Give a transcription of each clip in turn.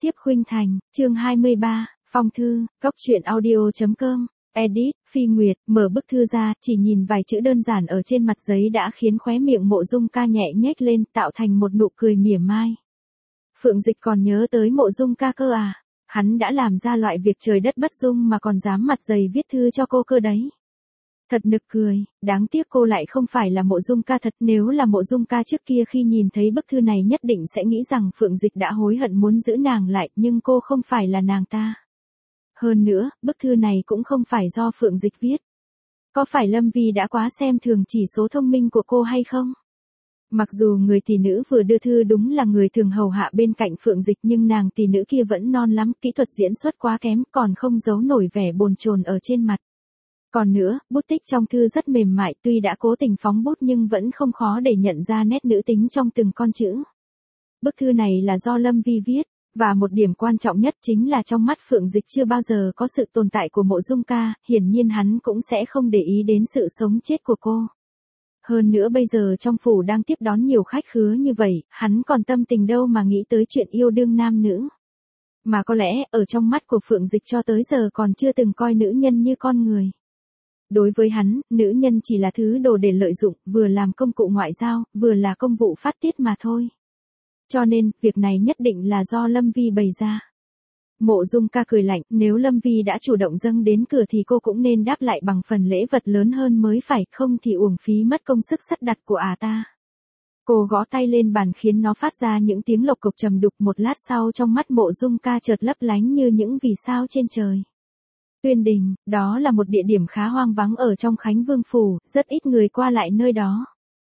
tiếp khuynh thành, chương 23, phong thư, góc truyện audio.com, edit, Phi Nguyệt, mở bức thư ra, chỉ nhìn vài chữ đơn giản ở trên mặt giấy đã khiến khóe miệng Mộ Dung Ca nhẹ nhếch lên, tạo thành một nụ cười mỉa mai. Phượng Dịch còn nhớ tới Mộ Dung Ca cơ à? Hắn đã làm ra loại việc trời đất bất dung mà còn dám mặt dày viết thư cho cô cơ đấy. Thật nực cười, đáng tiếc cô lại không phải là Mộ Dung Ca thật, nếu là Mộ Dung Ca trước kia khi nhìn thấy bức thư này nhất định sẽ nghĩ rằng Phượng Dịch đã hối hận muốn giữ nàng lại, nhưng cô không phải là nàng ta. Hơn nữa, bức thư này cũng không phải do Phượng Dịch viết. Có phải Lâm Vi đã quá xem thường chỉ số thông minh của cô hay không? Mặc dù người tỷ nữ vừa đưa thư đúng là người thường hầu hạ bên cạnh Phượng Dịch, nhưng nàng tỷ nữ kia vẫn non lắm, kỹ thuật diễn xuất quá kém, còn không giấu nổi vẻ bồn chồn ở trên mặt. Còn nữa, bút tích trong thư rất mềm mại, tuy đã cố tình phóng bút nhưng vẫn không khó để nhận ra nét nữ tính trong từng con chữ. Bức thư này là do Lâm Vi viết, và một điểm quan trọng nhất chính là trong mắt Phượng Dịch chưa bao giờ có sự tồn tại của Mộ Dung Ca, hiển nhiên hắn cũng sẽ không để ý đến sự sống chết của cô. Hơn nữa bây giờ trong phủ đang tiếp đón nhiều khách khứa như vậy, hắn còn tâm tình đâu mà nghĩ tới chuyện yêu đương nam nữ. Mà có lẽ, ở trong mắt của Phượng Dịch cho tới giờ còn chưa từng coi nữ nhân như con người. Đối với hắn, nữ nhân chỉ là thứ đồ để lợi dụng, vừa làm công cụ ngoại giao, vừa là công vụ phát tiết mà thôi. Cho nên, việc này nhất định là do Lâm Vi bày ra. Mộ Dung Ca cười lạnh, nếu Lâm Vi đã chủ động dâng đến cửa thì cô cũng nên đáp lại bằng phần lễ vật lớn hơn mới phải, không thì uổng phí mất công sức sắp đặt của ta. Cô gõ tay lên bàn khiến nó phát ra những tiếng lộc cộc trầm đục, một lát sau trong mắt Mộ Dung Ca chợt lấp lánh như những vì sao trên trời. Tuyên Đình, đó là một địa điểm khá hoang vắng ở trong Khánh Vương Phủ, rất ít người qua lại nơi đó.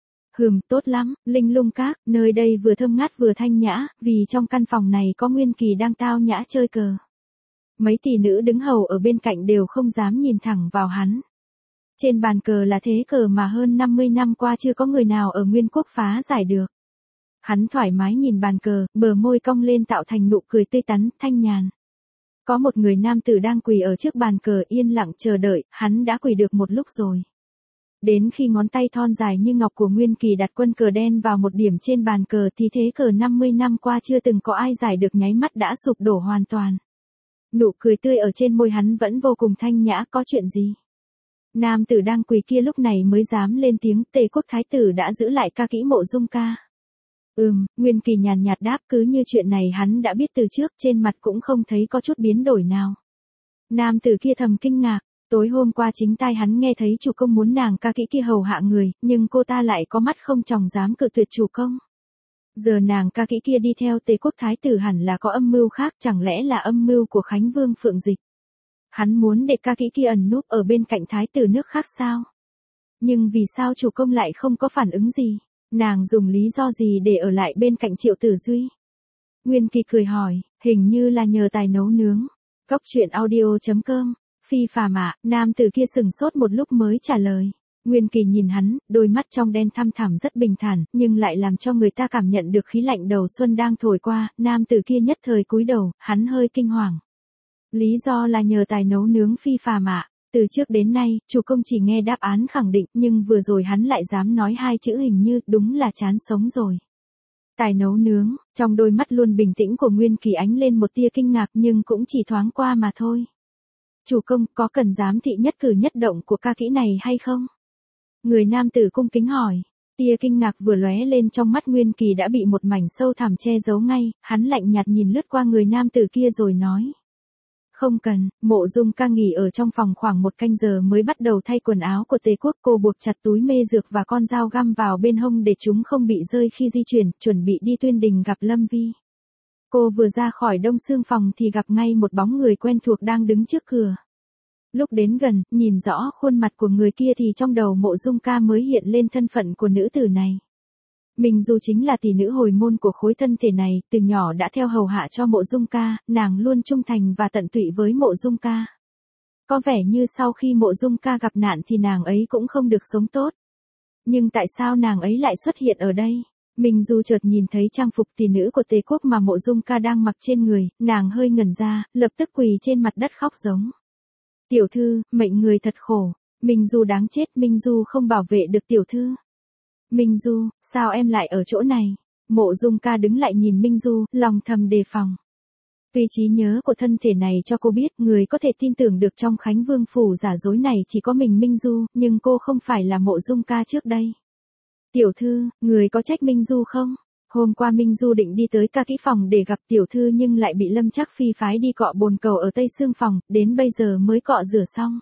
Tốt lắm, Linh Lung Các, nơi đây vừa thơm ngát vừa thanh nhã, vì trong căn phòng này có Nguyên Kỳ đang tao nhã chơi cờ. Mấy tỷ nữ đứng hầu ở bên cạnh đều không dám nhìn thẳng vào hắn. Trên bàn cờ là thế cờ mà hơn 50 năm qua chưa có người nào ở Nguyên Quốc phá giải được. Hắn thoải mái nhìn bàn cờ, bờ môi cong lên tạo thành nụ cười tươi tắn, thanh nhàn. Có một người nam tử đang quỳ ở trước bàn cờ yên lặng chờ đợi, hắn đã quỳ được một lúc rồi. Đến khi ngón tay thon dài như ngọc của Nguyên Kỳ đặt quân cờ đen vào một điểm trên bàn cờ thì thế cờ 50 năm qua chưa từng có ai giải được nháy mắt đã sụp đổ hoàn toàn. Nụ cười tươi ở trên môi hắn vẫn vô cùng thanh nhã, có chuyện gì? Nam tử đang quỳ kia lúc này mới dám lên tiếng, Tề Quốc Thái tử đã giữ lại ca kỹ Mộ Dung Ca. Nguyên Kỳ nhàn nhạt đáp, cứ như chuyện này hắn đã biết từ trước, trên mặt cũng không thấy có chút biến đổi nào. Nam tử kia thầm kinh ngạc, tối hôm qua chính tai hắn nghe thấy chủ công muốn nàng ca kỹ kia hầu hạ người, nhưng cô ta lại có mắt không tròng dám cự tuyệt chủ công. Giờ nàng ca kỹ kia đi theo Tề Quốc Thái tử hẳn là có âm mưu khác, chẳng lẽ là âm mưu của Khánh Vương Phượng Dịch. Hắn muốn để ca kỹ kia ẩn núp ở bên cạnh thái tử nước khác sao? Nhưng vì sao chủ công lại không có phản ứng gì? Nàng dùng lý do gì để ở lại bên cạnh Triệu Tử Duy? Nguyên Kỳ cười hỏi, hình như là nhờ tài nấu nướng. Góc truyện audio.com, Phi phàm ạ, nam tử kia sừng sốt một lúc mới trả lời. Nguyên Kỳ nhìn hắn, đôi mắt trong đen thăm thẳm rất bình thản, nhưng lại làm cho người ta cảm nhận được khí lạnh đầu xuân đang thổi qua, nam tử kia nhất thời cúi đầu, hắn hơi kinh hoàng. Lý do là nhờ tài nấu nướng Phi phàm ạ. Từ trước đến nay, chủ công chỉ nghe đáp án khẳng định, nhưng vừa rồi hắn lại dám nói hai chữ hình như, đúng là chán sống rồi. Tài nấu nướng, trong đôi mắt luôn bình tĩnh của Nguyên Kỳ ánh lên một tia kinh ngạc nhưng cũng chỉ thoáng qua mà thôi. Chủ công, có cần giám thị nhất cử nhất động của ca kỹ này hay không? Người nam tử cung kính hỏi. Tia kinh ngạc vừa lóe lên trong mắt Nguyên Kỳ đã bị một mảnh sâu thẳm che giấu ngay, hắn lạnh nhạt nhìn lướt qua người nam tử kia rồi nói. Không cần, Mộ Dung Ca nghỉ ở trong phòng khoảng 1 canh giờ mới bắt đầu thay quần áo của Tề Quốc, cô buộc chặt túi mê dược và con dao găm vào bên hông để chúng không bị rơi khi di chuyển, chuẩn bị đi Tuyên Đình gặp Lâm Vi. Cô vừa ra khỏi Đông Xương phòng thì gặp ngay một bóng người quen thuộc đang đứng trước cửa. Lúc đến gần, nhìn rõ khuôn mặt của người kia thì trong đầu Mộ Dung Ca mới hiện lên thân phận của nữ tử này. Minh Du chính là tỷ nữ hồi môn của khối thân thể này, từ nhỏ đã theo hầu hạ cho Mộ Dung Ca, nàng luôn trung thành và tận tụy với Mộ Dung Ca. Có vẻ như sau khi Mộ Dung Ca gặp nạn thì nàng ấy cũng không được sống tốt. Nhưng tại sao nàng ấy lại xuất hiện ở đây? Minh Du chợt nhìn thấy trang phục tỷ nữ của Tề Quốc mà Mộ Dung Ca đang mặc trên người, nàng hơi ngẩn ra, lập tức quỳ trên mặt đất khóc giống. Tiểu thư, mệnh người thật khổ, Minh Du đáng chết, Minh Du không bảo vệ được tiểu thư. Minh Du, sao em lại ở chỗ này? Mộ Dung Ca đứng lại nhìn Minh Du, lòng thầm đề phòng. Tuy trí nhớ của thân thể này cho cô biết người có thể tin tưởng được trong Khánh Vương phủ giả dối này chỉ có mình Minh Du, nhưng cô không phải là Mộ Dung Ca trước đây. Tiểu thư, người có trách Minh Du không? Hôm qua Minh Du định đi tới ca kỹ phòng để gặp tiểu thư nhưng lại bị Lâm Trác Phi phái đi cọ bồn cầu ở Tây Sương phòng, đến bây giờ mới cọ rửa xong.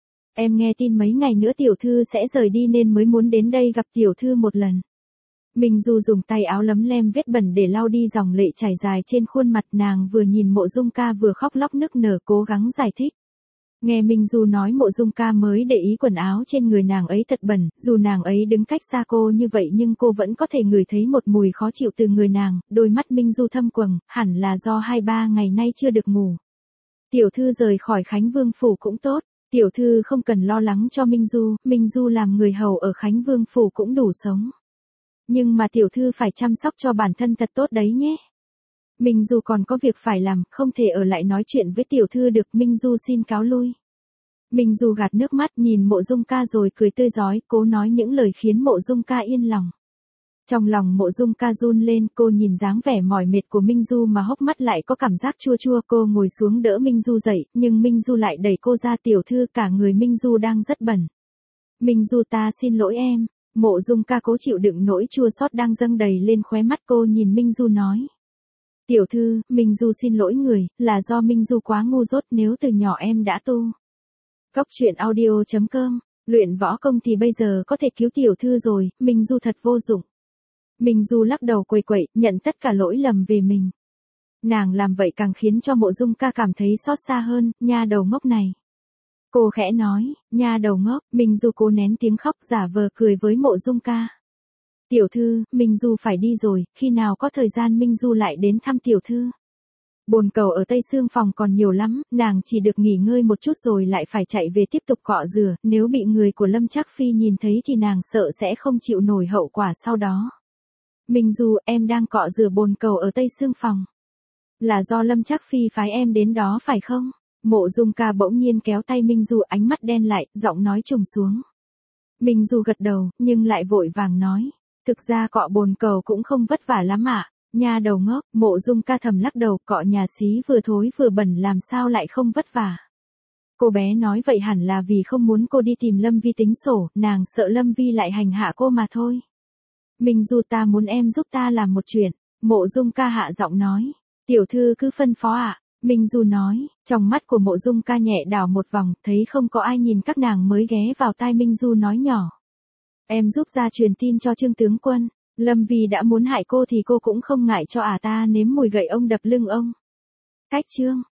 Em nghe tin mấy ngày nữa tiểu thư sẽ rời đi nên mới muốn đến đây gặp tiểu thư một lần. Minh Du dùng tay áo lấm lem vết bẩn để lau đi dòng lệ chảy dài trên khuôn mặt, nàng vừa nhìn Mộ Dung Ca vừa khóc lóc nức nở cố gắng giải thích. Nghe Minh Du nói Mộ Dung Ca mới để ý quần áo trên người nàng ấy thật bẩn, dù nàng ấy đứng cách xa cô như vậy nhưng cô vẫn có thể ngửi thấy một mùi khó chịu từ người nàng, đôi mắt Minh Du thâm quầng, hẳn là do 2-3 ngày nay chưa được ngủ. Tiểu thư rời khỏi Khánh Vương phủ cũng tốt, tiểu thư không cần lo lắng cho Minh Du làm người hầu ở Khánh Vương phủ cũng đủ sống. Nhưng mà tiểu thư phải chăm sóc cho bản thân thật tốt đấy nhé. Minh Du còn có việc phải làm, không thể ở lại nói chuyện với tiểu thư được, Minh Du xin cáo lui. Minh Du gạt nước mắt nhìn Mộ Dung Ca rồi cười tươi rói, cố nói những lời khiến Mộ Dung Ca yên lòng. Trong lòng Mộ Dung Ca run lên, cô nhìn dáng vẻ mỏi mệt của Minh Du mà hốc mắt lại có cảm giác chua chua, cô ngồi xuống đỡ Minh Du dậy, nhưng Minh Du lại đẩy cô ra, tiểu thư cả người Minh Du đang rất bẩn. Minh Du ta xin lỗi em. Mộ Dung Ca cố chịu đựng nỗi chua xót đang dâng đầy lên khóe mắt, cô nhìn Minh Du nói. Tiểu thư, Minh Du xin lỗi người, là do Minh Du quá ngu dốt, nếu từ nhỏ em đã tu. Cốc truyện audio.com, luyện võ công thì bây giờ có thể cứu tiểu thư rồi, Minh Du thật vô dụng. Minh Du lắc đầu quẩy quẩy, nhận tất cả lỗi lầm về mình. Nàng làm vậy càng khiến cho Mộ Dung Ca cảm thấy xót xa hơn, nha đầu ngốc này. Cô khẽ nói, nha đầu ngốc, Minh Du cố nén tiếng khóc giả vờ cười với Mộ Dung Ca. Tiểu thư, Minh Du phải đi rồi, khi nào có thời gian Minh Du lại đến thăm tiểu thư. Bồn cầu ở Tây Sương phòng còn nhiều lắm, nàng chỉ được nghỉ ngơi một chút rồi lại phải chạy về tiếp tục cọ rửa, nếu bị người của Lâm Trác Phi nhìn thấy thì nàng sợ sẽ không chịu nổi hậu quả sau đó. Minh Du, em đang cọ rửa bồn cầu ở Tây Sương phòng. Là do Lâm Trác Phi phái em đến đó phải không? Mộ Dung Ca bỗng nhiên kéo tay Minh Du, ánh mắt đen lại, giọng nói trùng xuống. Minh Du gật đầu, nhưng lại vội vàng nói. Thực ra cọ bồn cầu cũng không vất vả lắm ạ. Nha đầu ngốc, Mộ Dung Ca thầm lắc đầu, cọ nhà xí vừa thối vừa bẩn làm sao lại không vất vả. Cô bé nói vậy hẳn là vì không muốn cô đi tìm Lâm Vi tính sổ, nàng sợ Lâm Vi lại hành hạ cô mà thôi. Minh Du ta muốn em giúp ta làm một chuyện. Mộ Dung Ca hạ giọng nói. Tiểu thư cứ phân phó ạ. Minh Du nói, trong mắt của Mộ Dung Ca nhẹ đảo một vòng, thấy không có ai nhìn các nàng mới ghé vào tai Minh Du nói nhỏ. Em giúp ra truyền tin cho Trương tướng quân, Lâm Vi đã muốn hại cô thì cô cũng không ngại cho ta nếm mùi gậy ông đập lưng ông. Cách chương